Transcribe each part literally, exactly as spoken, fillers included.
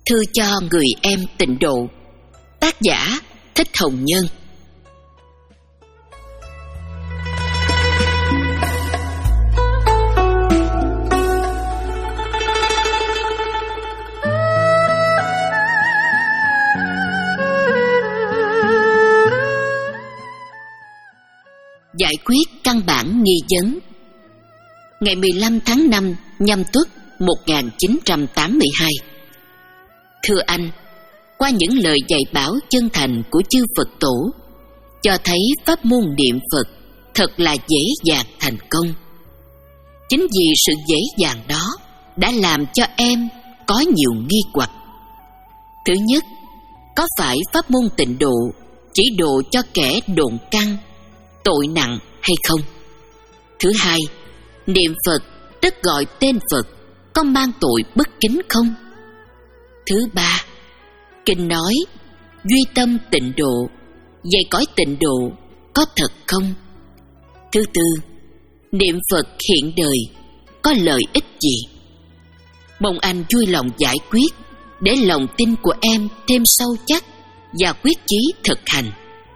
Thư cho người em tịnh độ. Tác giả Thích Hồng Nhân. Giải quyết căn bản nghi vấn. Ngày mười lăm tháng năm Nhâm Tuất một nghìn chín trăm tám mươi hai. Thưa anh, qua những lời dạy bảo chân thành của chư Phật tổ, cho thấy pháp môn niệm Phật thật là dễ dàng thành công. Chính vì sự dễ dàng đó đã làm cho em có nhiều nghi hoặc. Thứ nhất, có phải pháp môn tịnh độ chỉ độ cho kẻ độn căn, tội nặng hay không? Thứ hai, niệm Phật tức gọi tên Phật có mang tội bất kính không? Thứ ba, kinh nói duy tâm tịnh độ, dạy cõi tịnh độ có thật không? Thứ tư, niệm Phật hiện đời có lợi ích gì? Mong anh vui lòng giải quyết để lòng tin của em thêm sâu chắc và quyết chí thực hành.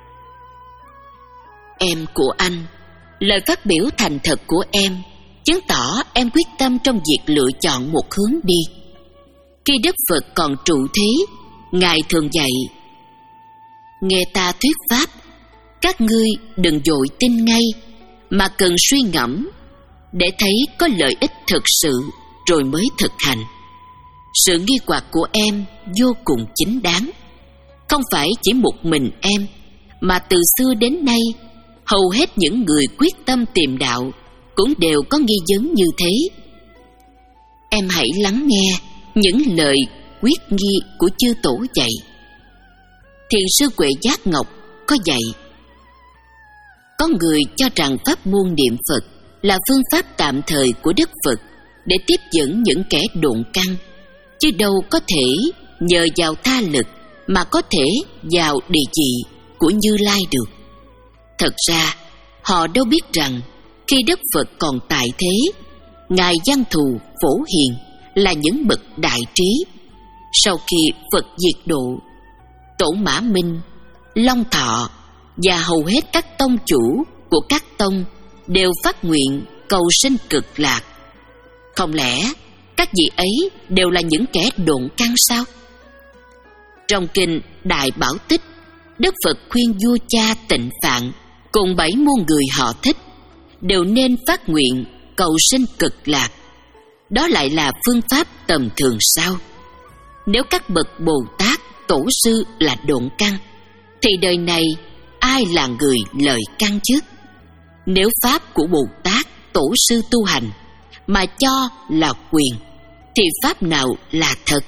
Em của anh, lời phát biểu thành thật của em chứng tỏ em quyết tâm trong việc lựa chọn một hướng đi. Khi Đức Phật còn trụ thế, Ngài thường dạy: nghe ta thuyết pháp, các ngươi đừng vội tin ngay, mà cần suy ngẫm để thấy có lợi ích thực sự rồi mới thực hành. Sự nghi hoặc của em vô cùng chính đáng. Không phải chỉ một mình em, mà từ xưa đến nay, hầu hết những người quyết tâm tìm đạo cũng đều có nghi vấn như thế. Em hãy lắng nghe những lời quyết nghi của chư tổ dạy. Thiền sư Huệ Giác Ngọc có dạy: có người cho rằng pháp môn niệm Phật là phương pháp tạm thời của Đức Phật để tiếp dẫn những kẻ độn căn, chứ đâu có thể nhờ vào tha lực mà có thể vào địa vị của Như Lai được. Thật ra họ đâu biết rằng khi Đức Phật còn tại thế, Ngài Văn Thù, Phổ Hiền là những bậc đại trí. Sau khi Phật diệt độ, Tổ Mã Minh, Long Thọ và hầu hết các tông chủ của các tông đều phát nguyện cầu sinh cực lạc. Không lẽ các vị ấy đều là những kẻ độn căn sao? Trong kinh Đại Bảo Tích, Đức Phật khuyên vua cha Tịnh Phạn cùng bảy muôn người họ Thích đều nên phát nguyện cầu sinh cực lạc. Đó lại là phương pháp tầm thường sao? Nếu các bậc Bồ Tát, Tổ sư là độn căn, thì đời này ai là người lợi căn chứ? Nếu pháp của Bồ Tát, Tổ sư tu hành mà cho là quyền, thì pháp nào là thật?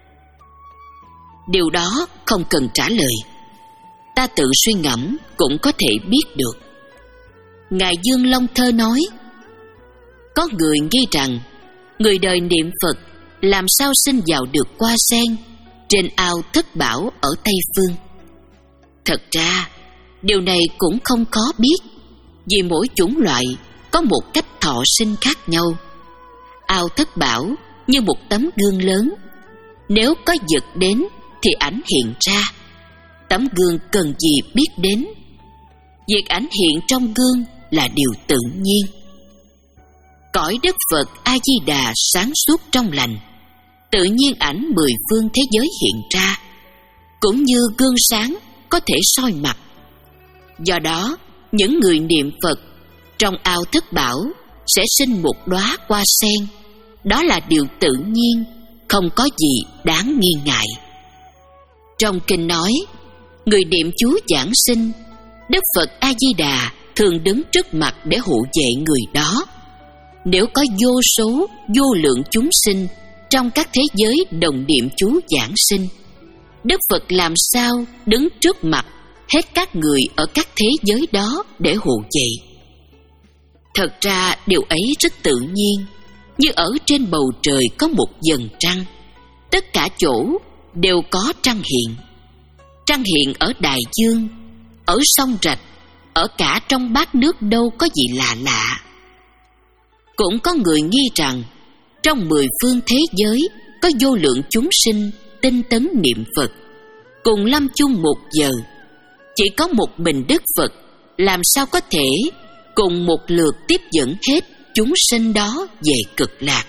Điều đó không cần trả lời, ta tự suy ngẫm cũng có thể biết được. Ngài Dương Long Thơ nói: có người nghi rằng người đời niệm Phật làm sao sinh vào được hoa sen trên ao Thất Bảo ở Tây Phương. Thật ra điều này cũng không khó biết, vì mỗi chủng loại có một cách thọ sinh khác nhau. Ao Thất Bảo như một tấm gương lớn, nếu có vật đến thì ảnh hiện ra. Tấm gương cần gì biết đến? Việc ảnh hiện trong gương là điều tự nhiên. Cõi Đức Phật A Di Đà sáng suốt trong lành, tự nhiên ảnh mười phương thế giới hiện ra, cũng như gương sáng có thể soi mặt. Do đó, những người niệm Phật trong ao Thất Bảo sẽ sinh một đóa hoa sen. Đó là điều tự nhiên, không có gì đáng nghi ngại. Trong kinh nói, người niệm chú giảng sinh, Đức Phật A Di Đà thường đứng trước mặt để hộ vệ người đó. Nếu có vô số, vô lượng chúng sinh trong các thế giới đồng niệm chú giảng sinh, Đức Phật làm sao đứng trước mặt hết các người ở các thế giới đó để hộ vệ? Thật ra điều ấy rất tự nhiên, như ở trên bầu trời có một vầng trăng, tất cả chỗ đều có trăng hiện. Trăng hiện ở đại dương, ở sông rạch, ở cả trong bát nước đâu có gì lạ lạ. Cũng có người nghi rằng trong mười phương thế giới có vô lượng chúng sinh tinh tấn niệm Phật, cùng lâm chung một giờ. Chỉ có một mình Đức Phật làm sao có thể cùng một lượt tiếp dẫn hết chúng sinh đó về cực lạc.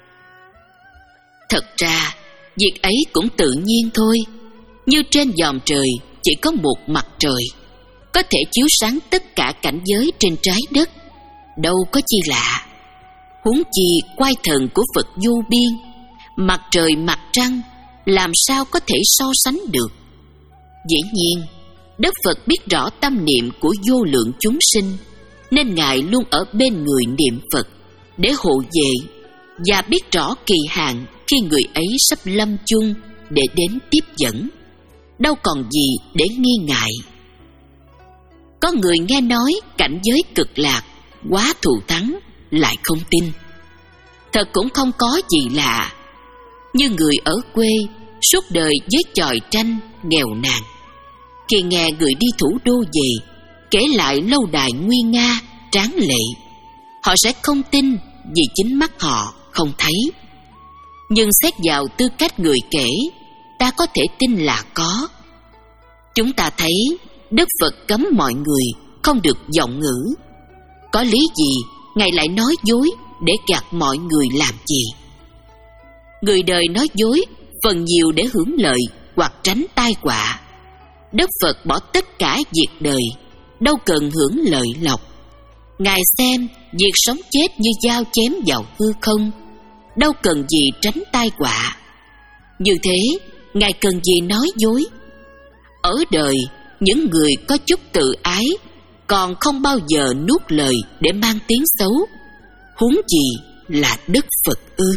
Thật ra việc ấy cũng tự nhiên thôi. Như trên vòm trời chỉ có một mặt trời, có thể chiếu sáng tất cả cảnh giới trên trái đất, đâu có chi lạ. Huống chi quay thần của Phật vô biên, mặt trời mặt trăng làm sao có thể so sánh được. Dĩ nhiên Đức Phật biết rõ tâm niệm của vô lượng chúng sinh, nên Ngài luôn ở bên người niệm Phật để hộ vệ, và biết rõ kỳ hạn khi người ấy sắp lâm chung để đến tiếp dẫn, đâu còn gì để nghi ngại. Có người nghe nói cảnh giới cực lạc quá thù thắng lại không tin. Thật cũng không có gì lạ. Như người ở quê suốt đời với chòi tranh nghèo nàn, khi nghe người đi thủ đô về kể lại lâu đài nguy nga tráng lệ, họ sẽ không tin vì chính mắt họ không thấy. Nhưng xét vào tư cách người kể, ta có thể tin là có. Chúng ta thấy Đức Phật cấm mọi người không được vọng ngữ. Có lý gì Ngài lại nói dối để gạt mọi người làm gì? Người đời nói dối phần nhiều để hưởng lợi hoặc tránh tai họa. Đức Phật bỏ tất cả việc đời, đâu cần hưởng lợi lộc. Ngài xem việc sống chết như dao chém vào hư không, đâu cần gì tránh tai họa. Như thế Ngài cần gì nói dối? Ở đời những người có chút tự ái còn không bao giờ nuốt lời để mang tiếng xấu, huống gì là Đức Phật ư?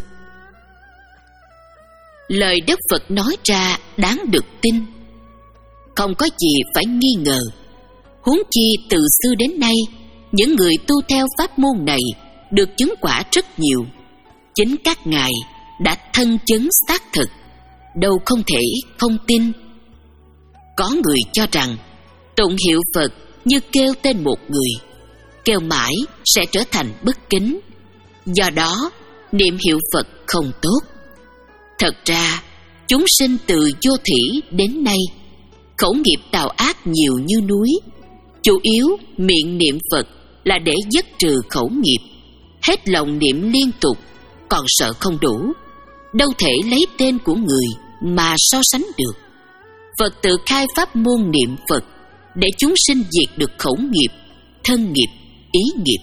Lời Đức Phật nói ra đáng được tin, không có gì phải nghi ngờ. Huống chi từ xưa đến nay, những người tu theo pháp môn này được chứng quả rất nhiều. Chính các ngài đã thân chứng xác thực, đâu không thể không tin. Có người cho rằng tụng hiệu Phật như kêu tên một người, kêu mãi sẽ trở thành bất kính, do đó niệm hiệu Phật không tốt. Thật ra chúng sinh từ vô thủy đến nay, khẩu nghiệp tạo ác nhiều như núi. Chủ yếu miệng niệm Phật là để dứt trừ khẩu nghiệp, hết lòng niệm liên tục, còn sợ không đủ, đâu thể lấy tên của người mà so sánh được. Phật tự khai pháp môn niệm Phật để chúng sinh diệt được khẩu nghiệp, thân nghiệp, ý nghiệp.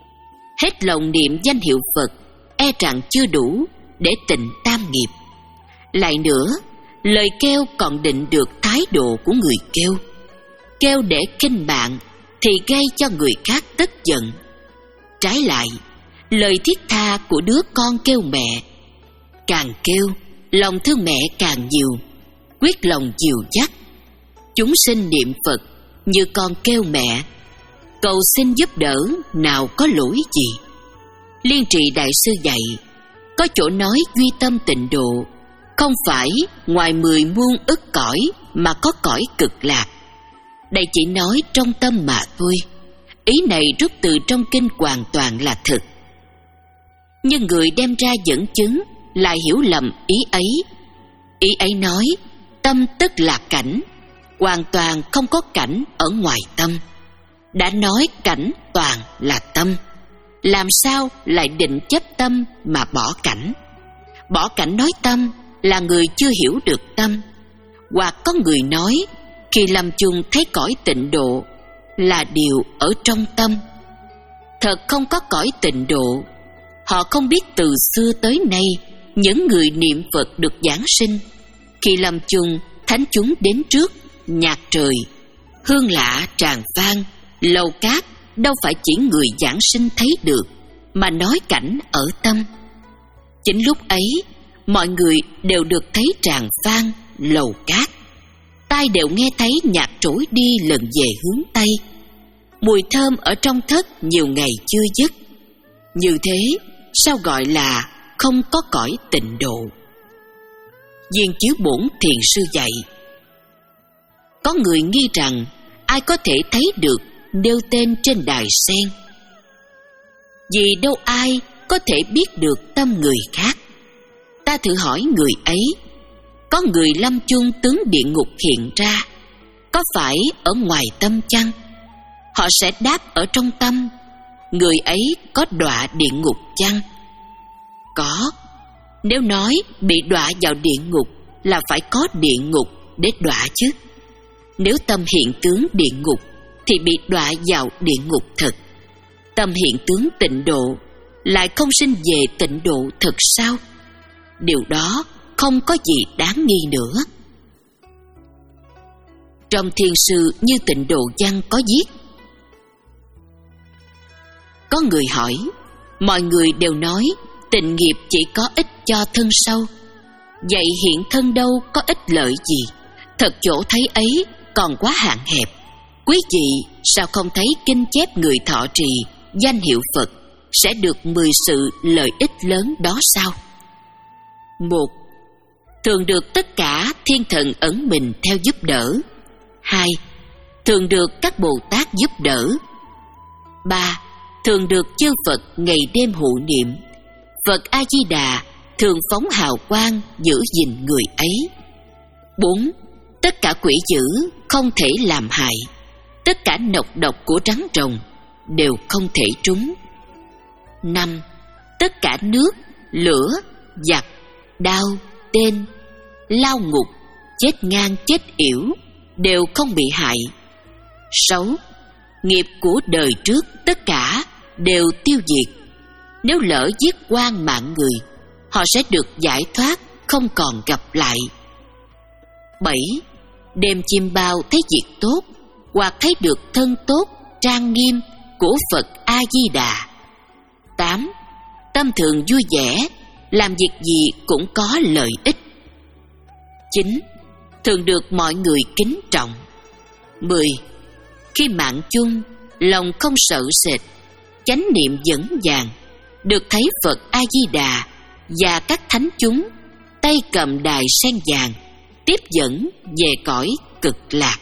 Hết lòng niệm danh hiệu Phật e rằng chưa đủ để tịnh tam nghiệp. Lại nữa, lời kêu còn định được thái độ của người kêu. Kêu để kinh bạn thì gây cho người khác tức giận. Trái lại, lời thiết tha của đứa con kêu mẹ, càng kêu lòng thương mẹ càng nhiều, quyết lòng dìu dắt. Chúng sinh niệm Phật như con kêu mẹ, cầu xin giúp đỡ nào có lỗi gì. Liên Trì Đại Sư dạy, có chỗ nói duy tâm tịnh độ, không phải ngoài mười muôn ức cõi mà có cõi cực lạc. Đây chỉ nói trong tâm mà thôi. Ý này rút từ trong kinh hoàn toàn là thực. Nhưng người đem ra dẫn chứng lại hiểu lầm ý ấy. Ý ấy nói tâm tức là cảnh, hoàn toàn không có cảnh ở ngoài tâm. Đã nói cảnh toàn là tâm, làm sao lại định chấp tâm mà bỏ cảnh? Bỏ cảnh nói tâm là người chưa hiểu được tâm. Hoặc có người nói khi lâm chung thấy cõi tịnh độ là điều ở trong tâm. Thật không có cõi tịnh độ. Họ không biết từ xưa tới nay những người niệm Phật được giáng sinh, khi lâm chung thánh chúng đến trước, nhạc trời, hương lạ tràn vang, lầu cát đâu phải chỉ người giảng sinh thấy được, mà nói cảnh ở tâm. Chính lúc ấy mọi người đều được thấy tràn vang, lầu cát, tai đều nghe thấy nhạc trỗi đi lần về hướng Tây. Mùi thơm ở trong thất nhiều ngày chưa dứt. Như thế sao gọi là không có cõi tịnh độ? Viên Chiếu Bổn Thiền Sư dạy, có người nghi rằng ai có thể thấy được nêu tên trên đài sen, vì đâu ai có thể biết được tâm người khác. Ta thử hỏi người ấy, Có người lâm chung tướng địa ngục hiện ra, có phải ở ngoài tâm chăng? Họ sẽ đáp ở trong tâm, người ấy có đọa địa ngục chăng? Có. Nếu nói bị đọa vào địa ngục là phải có địa ngục để đọa chứ. Nếu tâm hiện tướng địa ngục thì bị đọa vào địa ngục thật. Tâm hiện tướng tịnh độ lại không sinh về tịnh độ thật sao? Điều đó không có gì đáng nghi nữa. Trong Thiên Sư Như Tịnh Độ Văn có viết: có người hỏi, mọi người đều nói tịnh nghiệp chỉ có ích cho thân sau, vậy hiện thân đâu có ích lợi gì? Thật chỗ thấy ấy còn quá hạn hẹp. Quý vị sao không thấy kinh chép người thọ trì danh hiệu Phật sẽ được mười sự lợi ích lớn đó sao? Một, thường được tất cả thiên thần ẩn mình theo giúp đỡ. Hai, thường được các Bồ Tát giúp đỡ. Ba, thường được chư Phật ngày đêm hộ niệm. Phật A-di-đà thường phóng hào quang giữ gìn người ấy. Bốn, tất cả quỷ dữ không thể làm hại. Tất cả nọc độc của rắn rồng đều không thể trúng. Năm, tất cả nước, lửa, giặc, đao, tên, lao ngục, chết ngang chết yểu đều không bị hại. Sáu, nghiệp của đời trước tất cả đều tiêu diệt. Nếu lỡ giết oan mạng người, họ sẽ được giải thoát, không còn gặp lại. Bảy, đêm chim bao thấy việc tốt, hoặc thấy được thân tốt, trang nghiêm của Phật A-di-đà. Tám, tâm thường vui vẻ, làm việc gì cũng có lợi ích. Chín, thường được mọi người kính trọng. Mười, khi mạng chung, lòng không sợ sệt, chánh niệm vững vàng, được thấy Phật A-di-đà và các thánh chúng tay cầm đài sen vàng tiếp dẫn về cõi cực lạc.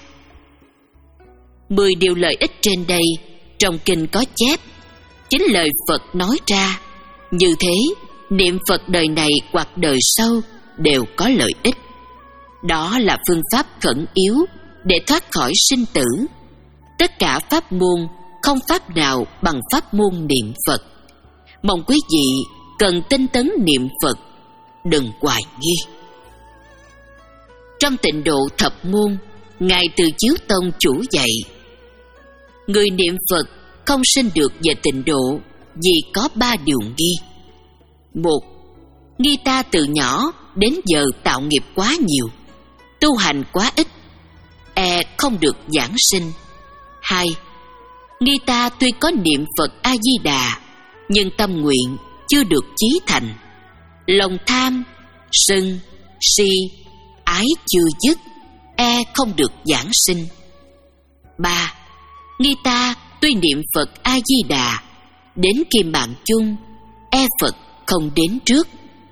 Mười điều lợi ích trên đây trong kinh có chép, chính lời Phật nói ra. Như thế, niệm Phật đời này hoặc đời sau đều có lợi ích. Đó là phương pháp khẩn yếu để thoát khỏi sinh tử. Tất cả pháp môn, không pháp nào bằng pháp môn niệm Phật. Mong quý vị cần tinh tấn niệm Phật, đừng hoài nghi. Trong Tịnh Độ Thập Môn, Ngài Từ Chiếu Tông chủ dạy, người niệm Phật không sinh được về tịnh độ vì có ba điều nghi. Một, nghi ta từ nhỏ đến giờ tạo nghiệp quá nhiều, tu hành quá ít, e không được giảng sinh. Hai, nghi ta tuy có niệm Phật A-di-đà, nhưng tâm nguyện chưa được chí thành, lòng tham, sân, si, ái chưa dứt, e không được giảng sinh. Ba, nghi ta tuy niệm Phật A-di-đà, đến khi mạng chung, e Phật không đến trước.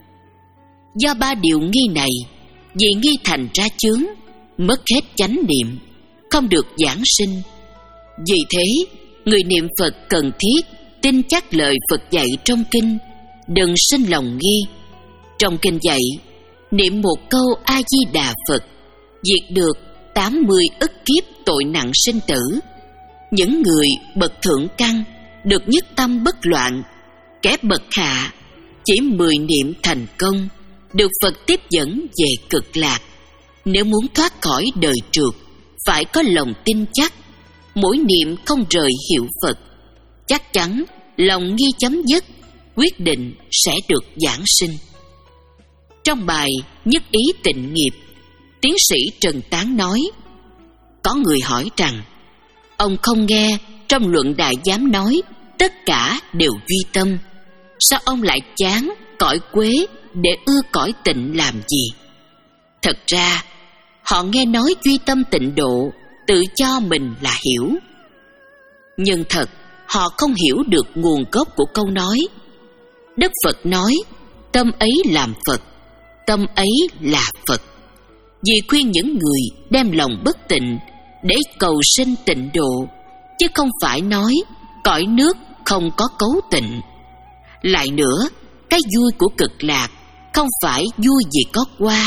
Do ba điều nghi này, vì nghi thành ra chướng, mất hết chánh niệm, không được giảng sinh. Vì thế, người niệm Phật cần thiết tin chắc lời Phật dạy trong kinh, đừng sinh lòng nghi. Trong kinh dạy, niệm một câu A-di-đà Phật diệt được tám mươi ức kiếp tội nặng sinh tử. Những người bậc thượng căn được nhất tâm bất loạn, kẻ bậc hạ chỉ mười niệm thành công, được Phật tiếp dẫn về cực lạc. Nếu muốn thoát khỏi đời trượt, phải có lòng tin chắc, mỗi niệm không rời hiệu Phật. Chắc chắn lòng nghi chấm dứt, quyết định sẽ được giảng sinh. Trong bài Nhất Ý Tịnh Nghiệp, tiến sĩ Trần Tán nói, có người hỏi rằng, ông không nghe trong luận Đại Giám nói tất cả đều duy tâm, sao ông lại chán cõi quế để ưa cõi tịnh làm gì? Thật ra, họ nghe nói duy tâm tịnh độ, tự cho mình là hiểu. Nhưng thật, họ không hiểu được nguồn gốc của câu nói. Đức Phật nói, tâm ấy làm Phật, tâm ấy là Phật. Vì khuyên những người đem lòng bất tịnh để cầu sinh tịnh độ, chứ không phải nói cõi nước không có cấu tịnh. Lại nữa, cái vui của cực lạc không phải vui vì có qua,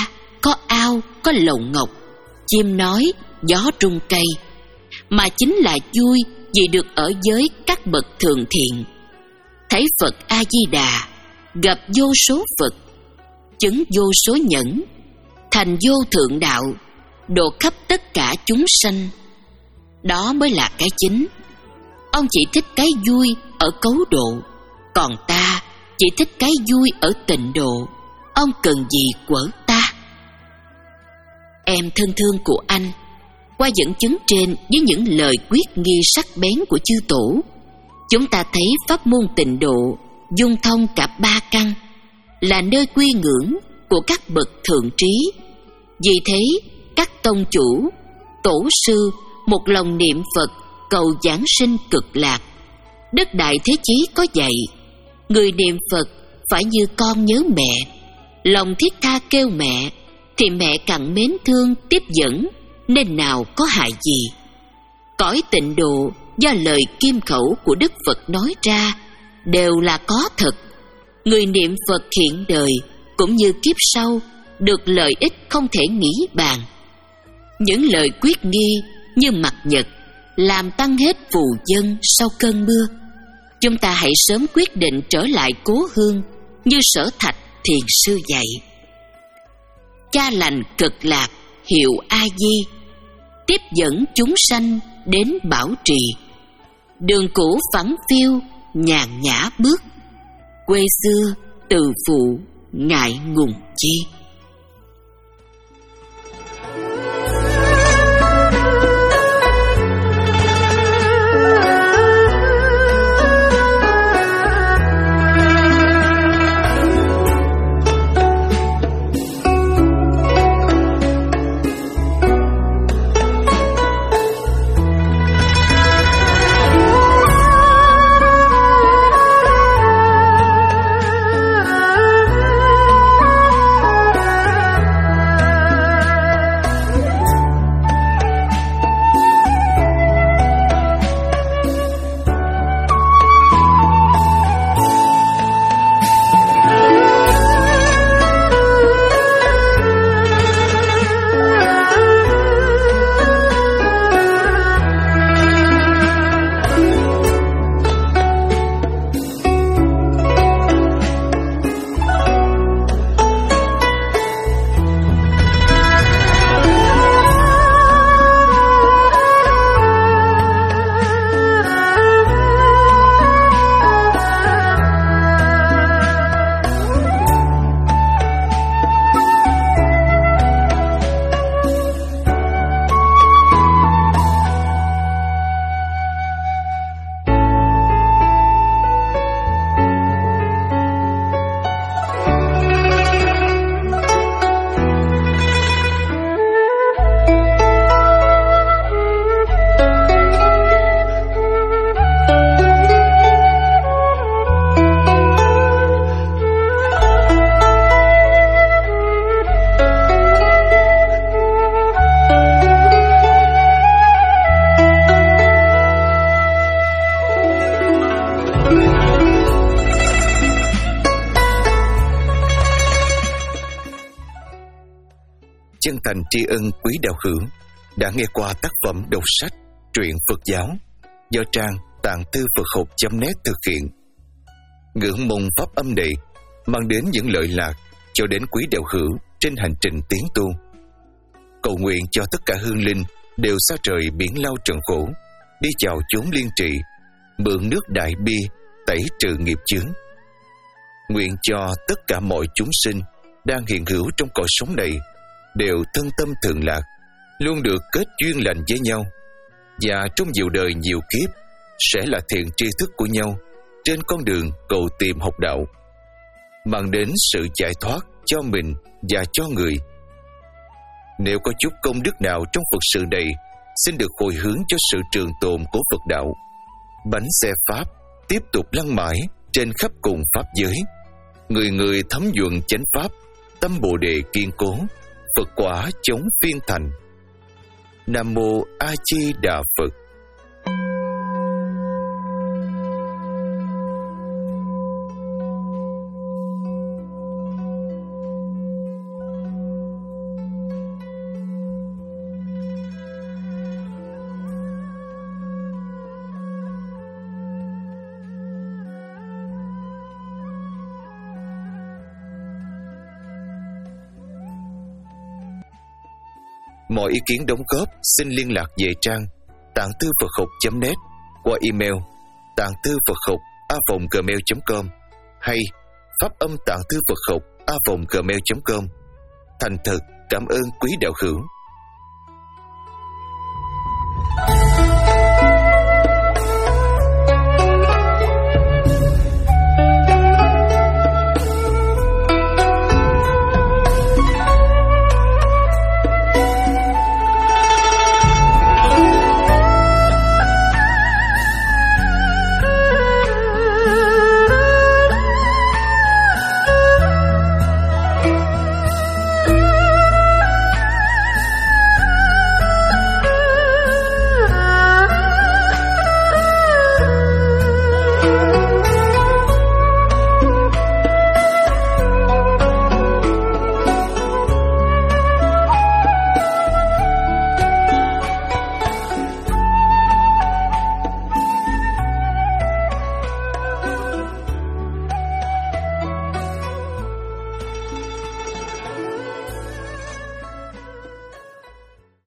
có ao, có lầu ngọc, chim nói, gió rung cây, mà chính là vui vì được ở với các bậc thượng thiện. Thấy Phật A-di-đà, gặp vô số Phật, chứng vô số nhẫn, thành vô thượng đạo, độ khắp tất cả chúng sanh. Đó mới là cái chính. Ông chỉ thích cái vui ở cấu độ, còn ta chỉ thích cái vui ở tịnh độ. Ông cần gì quở ta? Em thân thương của anh, qua dẫn chứng trên với những lời quyết nghi sắc bén của chư tổ, chúng ta thấy pháp môn tịnh độ dung thông cả ba căn, là nơi quy ngưỡng của các bậc thượng trí. Vì thế các tông chủ, tổ sư một lòng niệm Phật cầu giảng sinh cực lạc. Đức Đại Thế Chí có dạy, người niệm Phật phải như con nhớ mẹ, lòng thiết tha kêu mẹ, thì mẹ cặn mến thương tiếp dẫn, nên nào có hại gì. Cõi tịnh độ do lời kim khẩu của Đức Phật nói ra đều là có thật. Người niệm Phật hiện đời cũng như kiếp sau được lợi ích không thể nghĩ bàn. Những lời quyết nghi như mặt nhật làm tăng hết phù dân sau cơn mưa. Chúng ta hãy sớm quyết định trở lại cố hương như Sở Thạch Thiền Sư dạy. Cha lành cực lạc hiệu A Di, tiếp dẫn chúng sanh đến bảo trì. Đường cũ phẳng phiêu nhàn nhã bước, quê xưa từ phụ ngại ngùng chi. Chân thành tri ân quý đạo hữu đã nghe qua tác phẩm đọc sách truyện Phật giáo do trang tạng thư Phật học chấm net thực hiện. Ngưỡng mong pháp âm này mang đến những lợi lạc cho đến quý đạo hữu trên hành trình tiến tu. Cầu nguyện cho tất cả hương linh đều xa trời biển lao trần khổ, đi chào chốn liên trị, mượn nước đại bi tẩy trừ nghiệp chướng. Nguyện cho tất cả mọi chúng sinh đang hiện hữu trong cõi sống này đều thân tâm thường lạc, luôn được kết duyên lành với nhau, và trong nhiều đời nhiều kiếp sẽ là thiện tri thức của nhau trên con đường cầu tìm học đạo, mang đến sự giải thoát cho mình và cho người. Nếu có chút công đức nào trong Phật sự này, xin được hồi hướng cho sự trường tồn của Phật đạo. Bánh xe Pháp tiếp tục lăn mãi trên khắp cùng Pháp giới, người người thấm nhuận chánh Pháp, tâm Bồ Đề kiên cố, Phật quả chống phiên thành. Nam Mô A Di Đà Phật. Mọi ý kiến đóng góp xin liên lạc về trang tạng thư Phật học chấm net qua email tạng thư Phật học a vòng gmail chấm com hay pháp âm tạng thư Phật học a vòng gmail chấm com. Thành thật cảm ơn quý đạo hữu.